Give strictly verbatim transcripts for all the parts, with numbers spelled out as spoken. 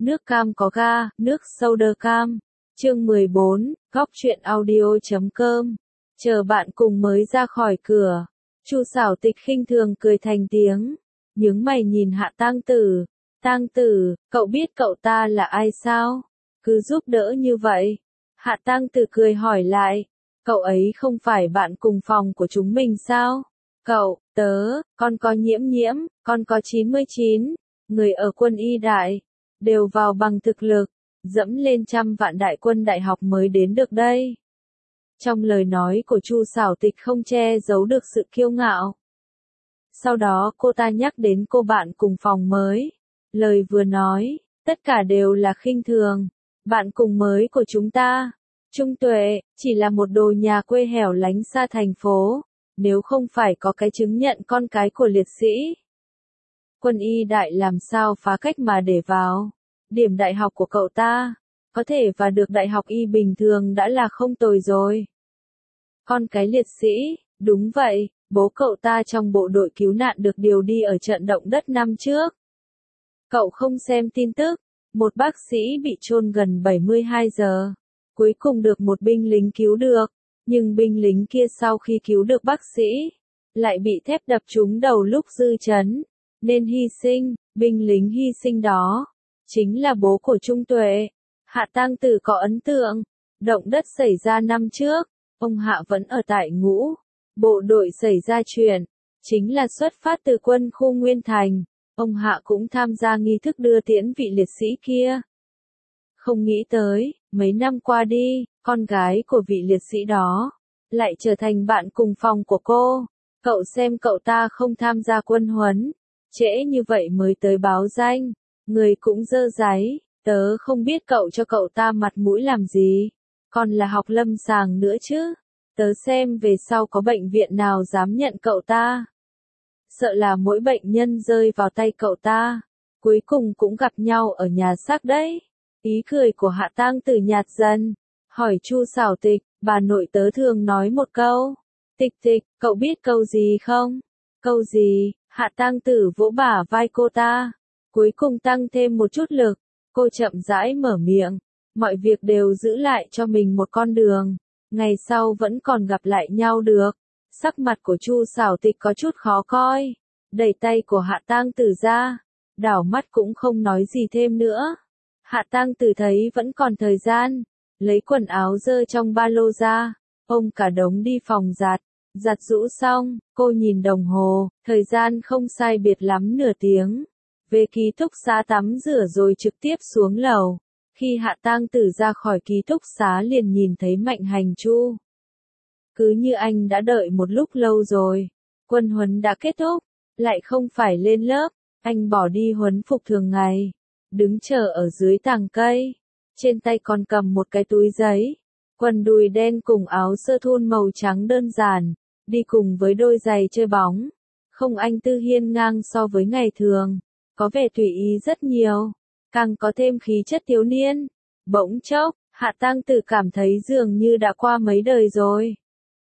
Nước cam có ga, nước soda cam. Chương mười bốn, góc truyện audio chấm com. Chờ bạn cùng mới ra khỏi cửa. Chu Xảo Tịch khinh thường cười thành tiếng, nhướng mày nhìn Hạ Tang Tử. Tang Tử, cậu biết cậu ta là ai sao? Cứ giúp đỡ như vậy. Hạ Tang Tử cười hỏi lại, cậu ấy không phải bạn cùng phòng của chúng mình sao? Cậu, tớ, con có Nhiễm Nhiễm, con có chín mươi chín, người ở quân y đại, đều vào bằng thực lực, dẫm lên trăm vạn đại quân đại học mới đến được đây. Trong lời nói của Chu Xảo Tịch không che giấu được sự kiêu ngạo. Sau đó cô ta nhắc đến cô bạn cùng phòng mới. Lời vừa nói, tất cả đều là khinh thường. Bạn cùng mới của chúng ta, Trung Tuệ, chỉ là một đồ nhà quê hẻo lánh xa thành phố. Nếu không phải có cái chứng nhận con cái của liệt sĩ, quân y đại làm sao phá cách mà để vào. Điểm đại học của cậu ta, có thể vào được đại học y bình thường đã là không tồi rồi. Con cái liệt sĩ, đúng vậy, bố cậu ta trong bộ đội cứu nạn được điều đi ở trận động đất năm trước. Cậu không xem tin tức, một bác sĩ bị chôn gần bảy mươi hai giờ, cuối cùng được một binh lính cứu được, nhưng binh lính kia sau khi cứu được bác sĩ, lại bị thép đập trúng đầu lúc dư chấn, nên hy sinh. Binh lính hy sinh đó chính là bố của Trung Tuệ. Hạ Tang Tử có ấn tượng, động đất xảy ra năm trước, ông Hạ vẫn ở tại ngũ. Bộ đội xảy ra chuyện, chính là xuất phát từ quân khu Nguyên Thành. Ông Hạ cũng tham gia nghi thức đưa tiễn vị liệt sĩ kia. Không nghĩ tới, mấy năm qua đi, con gái của vị liệt sĩ đó lại trở thành bạn cùng phòng của cô. Cậu xem cậu ta không tham gia quân huấn, trễ như vậy mới tới báo danh, người cũng dơ dáy. Tớ không biết cậu cho cậu ta mặt mũi làm gì, còn là học lâm sàng nữa chứ. Tớ xem về sau có bệnh viện nào dám nhận cậu ta. Sợ là mỗi bệnh nhân rơi vào tay cậu ta, cuối cùng cũng gặp nhau ở nhà xác đấy. Ý cười của Hạ Tang Tử nhạt dần, hỏi Chu Xảo Tịch, bà nội tớ thường nói một câu. Tịch Tịch, cậu biết câu gì không? Câu gì? Hạ Tang Tử vỗ bả vai cô ta, cuối cùng tăng thêm một chút lực. Cô chậm rãi mở miệng, mọi việc đều giữ lại cho mình một con đường, ngày sau vẫn còn gặp lại nhau được. Sắc mặt của Chu Xảo Tịch có chút khó coi, đẩy tay của Hạ Tang Tử ra, đảo mắt cũng không nói gì thêm nữa. Hạ Tang Tử thấy vẫn còn thời gian, lấy quần áo dơ trong ba lô ra, ôm cả đống đi phòng giặt. Giặt rũ xong, cô nhìn đồng hồ, thời gian không sai biệt lắm nửa tiếng. Về ký túc xá tắm rửa rồi trực tiếp xuống lầu. Khi Hạ Tang Tử ra khỏi ký túc xá liền nhìn thấy Mạnh Hành Chu. Cứ như anh đã đợi một lúc lâu rồi. Quân huấn đã kết thúc, lại không phải lên lớp. Anh bỏ đi huấn phục thường ngày, đứng chờ ở dưới tàng cây. Trên tay còn cầm một cái túi giấy, quần đùi đen cùng áo sơ thun màu trắng đơn giản, đi cùng với đôi giày chơi bóng. Không anh Tư hiên ngang so với ngày thường, có vẻ tùy ý rất nhiều, càng có thêm khí chất thiếu niên. Bỗng chốc, Hạ Tang Tử cảm thấy dường như đã qua mấy đời rồi.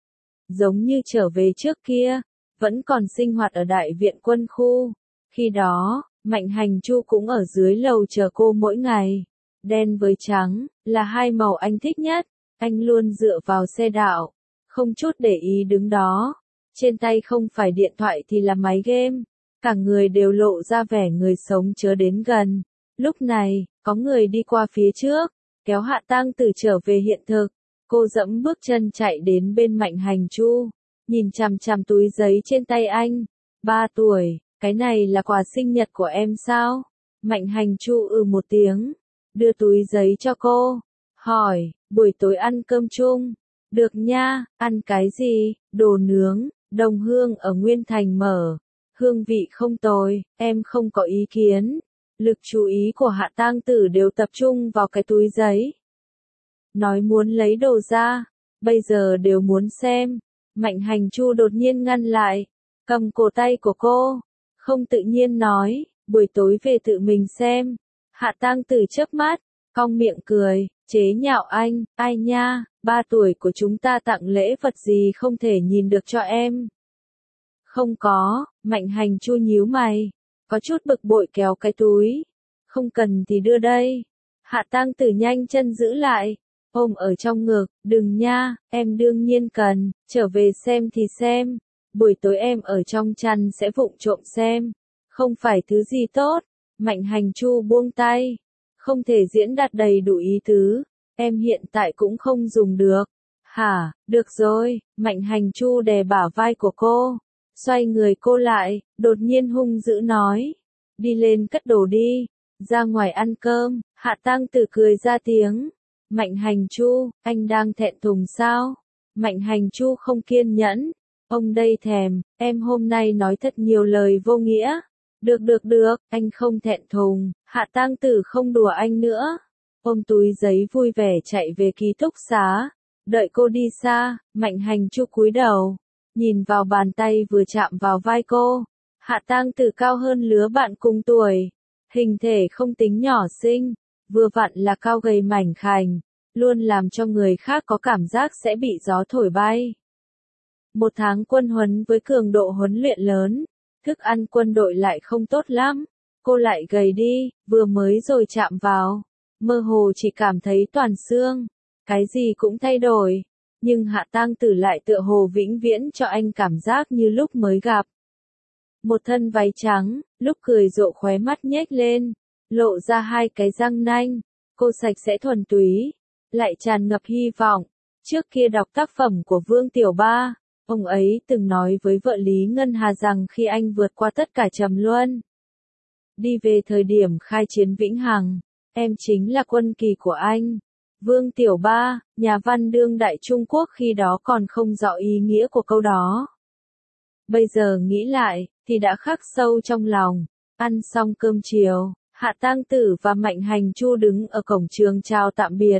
Giống như trở về trước kia, vẫn còn sinh hoạt ở đại viện quân khu. Khi đó, Mạnh Hành Chu cũng ở dưới lầu chờ cô mỗi ngày. Đen với trắng, là hai màu anh thích nhất. Anh luôn dựa vào xe đạp, không chút để ý đứng đó. Trên tay không phải điện thoại thì là máy game. Cả người đều lộ ra vẻ người sống chớ đến gần. Lúc này, có người đi qua phía trước, kéo Hạ Tang Tử trở về hiện thực. Cô dẫm bước chân chạy đến bên Mạnh Hành Chu, nhìn chằm chằm túi giấy trên tay anh. Ba tuổi, cái này là quà sinh nhật của em sao? Mạnh Hành Chu ừ một tiếng, đưa túi giấy cho cô, hỏi, buổi tối ăn cơm chung. Được nha, ăn cái gì? Đồ nướng, Đồng Hương ở Nguyên Thành mở. Hương vị không tồi, em không có ý kiến. Lực chú ý của Hạ Tang Tử đều tập trung vào cái túi giấy. Nói muốn lấy đồ ra, bây giờ đều muốn xem. Mạnh Hành Chu đột nhiên ngăn lại, cầm cổ tay của cô, không tự nhiên nói, buổi tối về tự mình xem. Hạ Tang Tử chớp mắt, cong miệng cười, chế nhạo anh, ai nha, ba tuổi của chúng ta tặng lễ vật gì không thể nhìn được cho em. Không có, Mạnh Hành Chu nhíu mày, có chút bực bội kéo cái túi. không cần thì đưa đây. Hạ Tang Tử nhanh chân giữ lại, ôm ở trong ngực, đừng nha, em đương nhiên cần, trở về xem thì xem, buổi tối em ở trong chăn sẽ vụng trộm xem, không phải thứ gì tốt. Mạnh Hành Chu buông tay, không thể diễn đạt đầy đủ ý tứ, em hiện tại cũng không dùng được. Hả, được rồi, Mạnh Hành Chu đè bả vai của cô, xoay người cô lại, đột nhiên hung dữ nói, đi lên cất đồ đi, ra ngoài ăn cơm. Hạ Tang Tử cười ra tiếng, Mạnh Hành Chu, anh đang thẹn thùng sao? Mạnh Hành Chu không kiên nhẫn, ông đây thèm, em hôm nay nói thật nhiều lời vô nghĩa. Được được được, anh không thẹn thùng. Hạ Tang Tử không đùa anh nữa, ôm túi giấy vui vẻ chạy về ký túc xá. Đợi cô đi xa, Mạnh Hành Chu cúi đầu, nhìn vào bàn tay vừa chạm vào vai cô. Hạ Tang Tử cao hơn lứa bạn cùng tuổi, hình thể không tính nhỏ xinh, vừa vặn là cao gầy mảnh khảnh, luôn làm cho người khác có cảm giác sẽ bị gió thổi bay. Một tháng quân huấn với cường độ huấn luyện lớn, thức ăn quân đội lại không tốt lắm, cô lại gầy đi, vừa mới rồi chạm vào, mơ hồ chỉ cảm thấy toàn xương, cái gì cũng thay đổi, nhưng Hạ Tang Tử lại tựa hồ vĩnh viễn cho anh cảm giác như lúc mới gặp. Một thân váy trắng, lúc cười rộ khóe mắt nhếch lên, lộ ra hai cái răng nanh, cô sạch sẽ thuần túy, lại tràn ngập hy vọng. Trước kia đọc tác phẩm của Vương Tiểu Ba, ông ấy từng nói với vợ Lý Ngân Hà rằng khi anh vượt qua tất cả trầm luân, đi về thời điểm khai chiến vĩnh hằng, em chính là quân kỳ của anh. Vương Tiểu Ba, nhà văn đương đại Trung Quốc khi đó còn không rõ ý nghĩa của câu đó. Bây giờ nghĩ lại, thì đã khắc sâu trong lòng. Ăn xong cơm chiều, Hạ Tang Tử và Mạnh Hành Chu đứng ở cổng trường chào tạm biệt.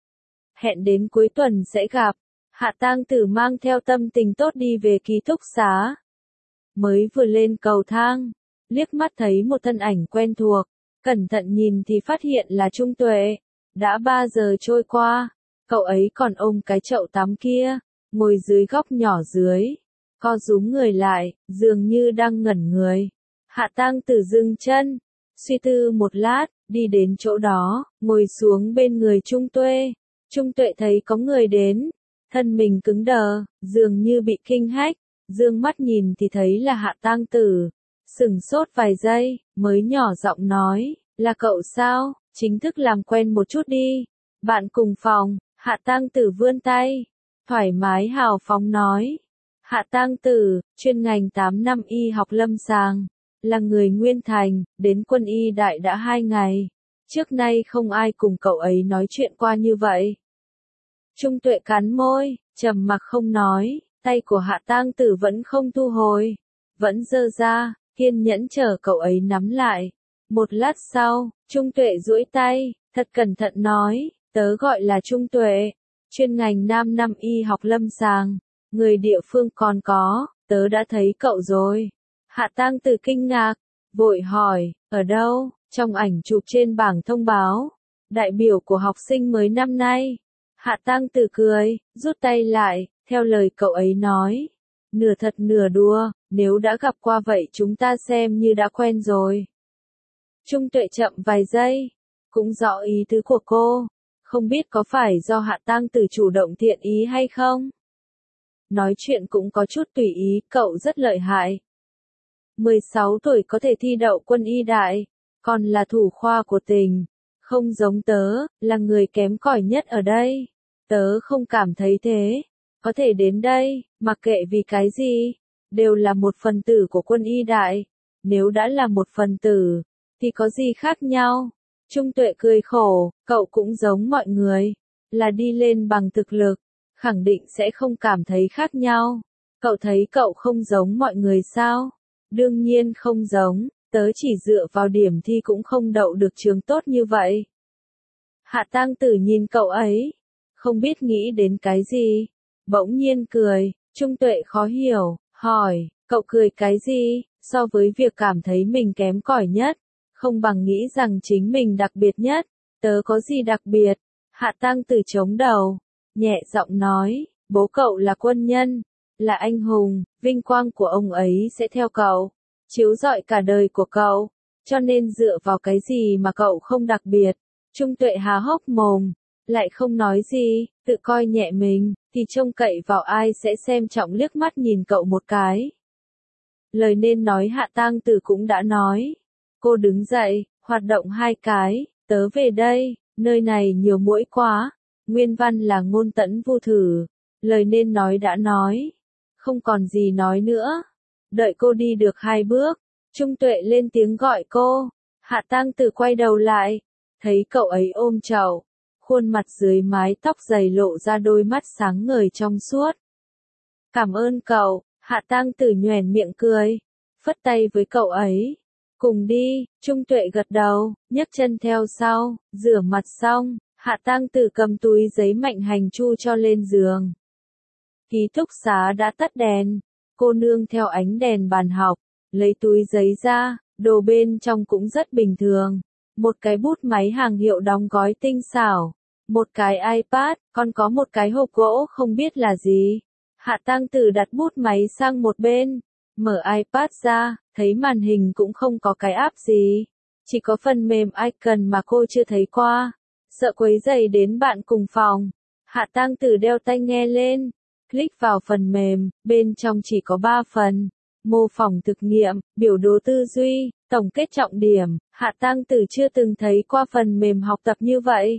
Hẹn đến cuối tuần sẽ gặp. Hạ Tang Tử mang theo tâm tình tốt đi về ký túc xá. Mới vừa lên cầu thang, liếc mắt thấy một thân ảnh quen thuộc, cẩn thận nhìn thì phát hiện là Trung Tuệ. Đã ba giờ trôi qua, cậu ấy còn ôm cái chậu tắm kia, ngồi dưới góc nhỏ dưới, co rúm người lại, dường như đang ngẩn người. Hạ Tang Tử dừng chân, suy tư một lát, đi đến chỗ đó, ngồi xuống bên người Trung Tuệ. Trung Tuệ thấy có người đến, thân mình cứng đờ, dường như bị kinh hách, dương mắt nhìn thì thấy là Hạ Tang Tử, sửng sốt vài giây, mới nhỏ giọng nói, là cậu sao, chính thức làm quen một chút đi, bạn cùng phòng. Hạ Tang Tử vươn tay, thoải mái hào phóng nói. Hạ Tang Tử, chuyên ngành tám năm y học lâm sàng, là người Nguyên Thành, đến quân y đại đã hai ngày, trước nay không ai cùng cậu ấy nói chuyện qua như vậy. Trung Tuệ cắn môi, trầm mặc không nói, tay của Hạ Tang Tử vẫn không thu hồi, vẫn giơ ra, kiên nhẫn chờ cậu ấy nắm lại. Một lát sau, Trung Tuệ duỗi tay, thật cẩn thận nói, tớ gọi là Trung Tuệ, chuyên ngành năm năm y học lâm sàng, người địa phương còn có, tớ đã thấy cậu rồi. Hạ Tang Tử kinh ngạc, vội hỏi, ở đâu? Trong ảnh chụp trên bảng thông báo, đại biểu của học sinh mới năm nay. Hạ Tang Tử cười, rút tay lại, theo lời cậu ấy nói, nửa thật nửa đùa, nếu đã gặp qua vậy chúng ta xem như đã quen rồi. Trung Tuệ chậm vài giây, cũng rõ ý tứ của cô, không biết có phải do Hạ Tang Tử chủ động thiện ý hay không? Nói chuyện cũng có chút tùy ý, cậu rất lợi hại. mười sáu tuổi có thể thi đậu quân y đại, còn là thủ khoa của tỉnh, không giống tớ, là người kém cỏi nhất ở đây. Tớ không cảm thấy thế, có thể đến đây, mặc kệ vì cái gì, đều là một phần tử của quân y đại, nếu đã là một phần tử, thì có gì khác nhau? Trung Tuệ cười khổ, cậu cũng giống mọi người, là đi lên bằng thực lực, khẳng định sẽ không cảm thấy khác nhau. Cậu thấy cậu không giống mọi người sao? Đương nhiên không giống, tớ chỉ dựa vào điểm thi cũng không đậu được trường tốt như vậy. Hạ Tang Tử nhìn cậu ấy, không biết nghĩ đến cái gì, bỗng nhiên cười. Trung Tuệ khó hiểu, hỏi, cậu cười cái gì, so với việc cảm thấy mình kém cỏi nhất, không bằng nghĩ rằng chính mình đặc biệt nhất. Tớ có gì đặc biệt? Hạ Tang Tử chống đầu, nhẹ giọng nói, bố cậu là quân nhân, là anh hùng, vinh quang của ông ấy sẽ theo cậu, chiếu rọi cả đời của cậu. cho nên dựa vào cái gì mà cậu không đặc biệt? Trung Tuệ há hốc mồm, lại không nói gì, tự coi nhẹ mình, thì trông cậy vào ai sẽ xem trọng liếc mắt nhìn cậu một cái. Lời nên nói Hạ Tang Tử cũng đã nói. Cô đứng dậy, hoạt động hai cái, tớ về đây, nơi này nhiều muỗi quá. Nguyên văn là Ngôn Tẫn Vu thử, lời nên nói đã nói, không còn gì nói nữa. Đợi cô đi được hai bước, Trung Tuệ lên tiếng gọi cô. Hạ Tang Tử quay đầu lại, thấy cậu ấy ôm chậu, khuôn mặt dưới mái tóc dày lộ ra đôi mắt sáng ngời trong suốt. Cảm ơn cậu, Hạ Tang Tử nhoẻn miệng cười, phất tay với cậu ấy. Cùng đi, Trung Tuệ gật đầu, nhấc chân theo sau, rửa mặt xong, Hạ Tang Tử cầm túi giấy Mạnh Hành Chu cho lên giường. Ký túc xá đã tắt đèn, cô nương theo ánh đèn bàn học, lấy túi giấy ra, đồ bên trong cũng rất bình thường. Một cái bút máy hàng hiệu đóng gói tinh xảo, một cái iPad, còn có một cái hộp gỗ không biết là gì. Hạ Tang Tử đặt bút máy sang một bên, mở iPad ra, thấy màn hình cũng không có cái app gì, chỉ có phần mềm icon mà cô chưa thấy qua. Sợ quấy rầy đến bạn cùng phòng, Hạ Tang Tử đeo tai nghe lên, click vào phần mềm, bên trong chỉ có ba phần: mô phỏng thực nghiệm, biểu đồ tư duy, tổng kết trọng điểm. Hạ Tang Tử chưa từng thấy qua phần mềm học tập như vậy.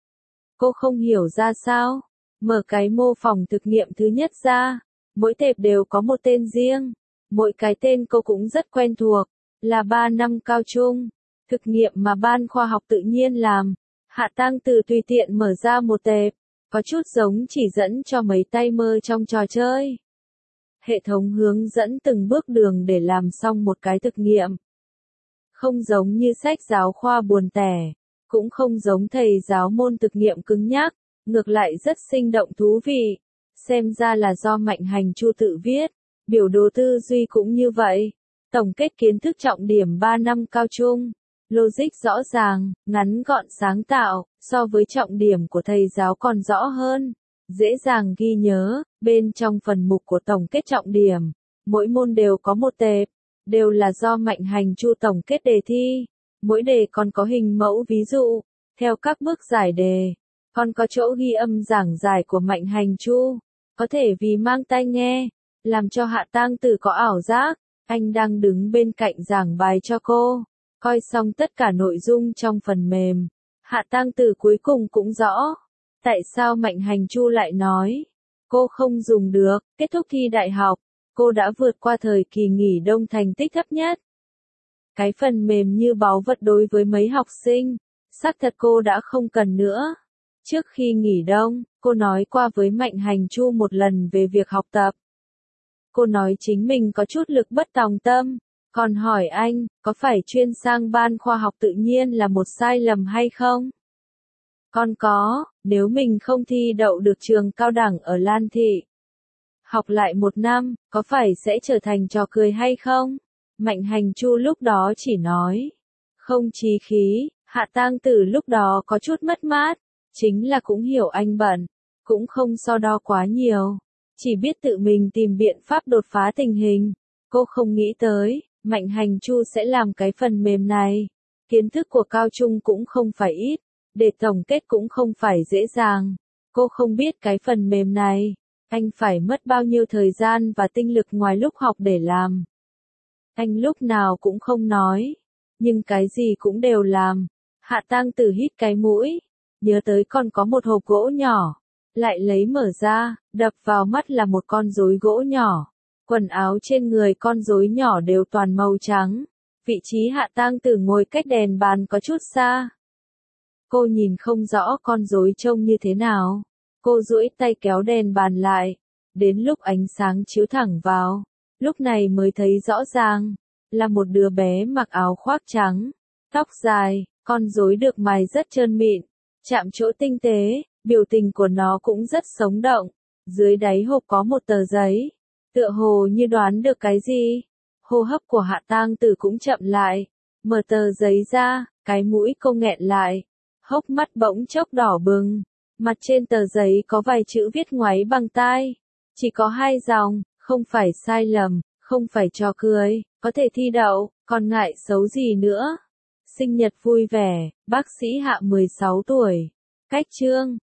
Cô không hiểu ra sao, mở cái mô phỏng thực nghiệm thứ nhất ra, mỗi tệp đều có một tên riêng, mỗi cái tên cô cũng rất quen thuộc, là ba năm cao trung, thực nghiệm mà ban khoa học tự nhiên làm. Hạ Tang Tử tùy tiện mở ra một tệp, có chút giống chỉ dẫn cho mấy tay mơ trong trò chơi. Hệ thống hướng dẫn từng bước đường để làm xong một cái thực nghiệm. Không giống như sách giáo khoa buồn tẻ, cũng không giống thầy giáo môn thực nghiệm cứng nhắc, ngược lại rất sinh động thú vị. Xem ra là do Mạnh Hành Chu tự viết, biểu đồ tư duy cũng như vậy. Tổng kết kiến thức trọng điểm ba năm cao trung. Logic rõ ràng, ngắn gọn sáng tạo, so với trọng điểm của thầy giáo còn rõ hơn, dễ dàng ghi nhớ. Bên trong phần mục của tổng kết trọng điểm, mỗi môn đều có một tệp, đều là do Mạnh Hành Chu tổng kết đề thi. Mỗi đề còn có hình mẫu ví dụ, theo các bước giải đề, còn có chỗ ghi âm giảng giải của Mạnh Hành Chu, có thể vì mang tai nghe, làm cho Hạ Tang Tử có ảo giác, anh đang đứng bên cạnh giảng bài cho cô. Coi xong tất cả nội dung trong phần mềm, Hạ Tang Tử cuối cùng cũng rõ, tại sao Mạnh Hành Chu lại nói, cô không dùng được. Kết thúc thi đại học, cô đã vượt qua thời kỳ nghỉ đông thành tích thấp nhất. Cái phần mềm như báu vật đối với mấy học sinh, xác thật cô đã không cần nữa. Trước khi nghỉ đông, cô nói qua với Mạnh Hành Chu một lần về việc học tập. Cô nói chính mình có chút lực bất tòng tâm. Còn hỏi anh, có phải chuyên sang ban khoa học tự nhiên là một sai lầm hay không? Còn có, nếu mình không thi đậu được trường cao đẳng ở Lan Thị, học lại một năm, có phải sẽ trở thành trò cười hay không? Mạnh Hành Chu lúc đó chỉ nói, không chí khí. Hạ Tang Tử lúc đó có chút mất mát, chính là cũng hiểu anh bận, cũng không so đo quá nhiều, chỉ biết tự mình tìm biện pháp đột phá tình hình. Cô không nghĩ tới, Mạnh Hành Chu sẽ làm cái phần mềm này. Kiến thức của cao trung cũng không phải ít, để tổng kết cũng không phải dễ dàng. Cô không biết cái phần mềm này, anh phải mất bao nhiêu thời gian và tinh lực ngoài lúc học để làm. Anh lúc nào cũng không nói, nhưng cái gì cũng đều làm. Hạ Tang Tử hít cái mũi, nhớ tới còn có một hộp gỗ nhỏ, lại lấy mở ra, đập vào mắt là một con rối gỗ nhỏ. Quần áo trên người con rối nhỏ đều toàn màu trắng. Vị trí Hạ Tang Tử ngồi cách đèn bàn có chút xa. Cô nhìn không rõ con rối trông như thế nào. Cô duỗi tay kéo đèn bàn lại. Đến lúc ánh sáng chiếu thẳng vào, lúc này mới thấy rõ ràng, là một đứa bé mặc áo khoác trắng, tóc dài, con rối được mài rất trơn mịn, chạm chỗ tinh tế, biểu tình của nó cũng rất sống động. Dưới đáy hộp có một tờ giấy. Tựa hồ như đoán được cái gì, hô hấp của Hạ Tang Tử cũng chậm lại, mở tờ giấy ra, cái mũi cô nghẹn lại, hốc mắt bỗng chốc đỏ bừng, mặt trên tờ giấy có vài chữ viết ngoáy bằng tai, chỉ có hai dòng, không phải sai lầm, không phải trò cười, có thể thi đậu, còn ngại xấu gì nữa. Sinh nhật vui vẻ, bác sĩ Hạ mười sáu tuổi. Cách chương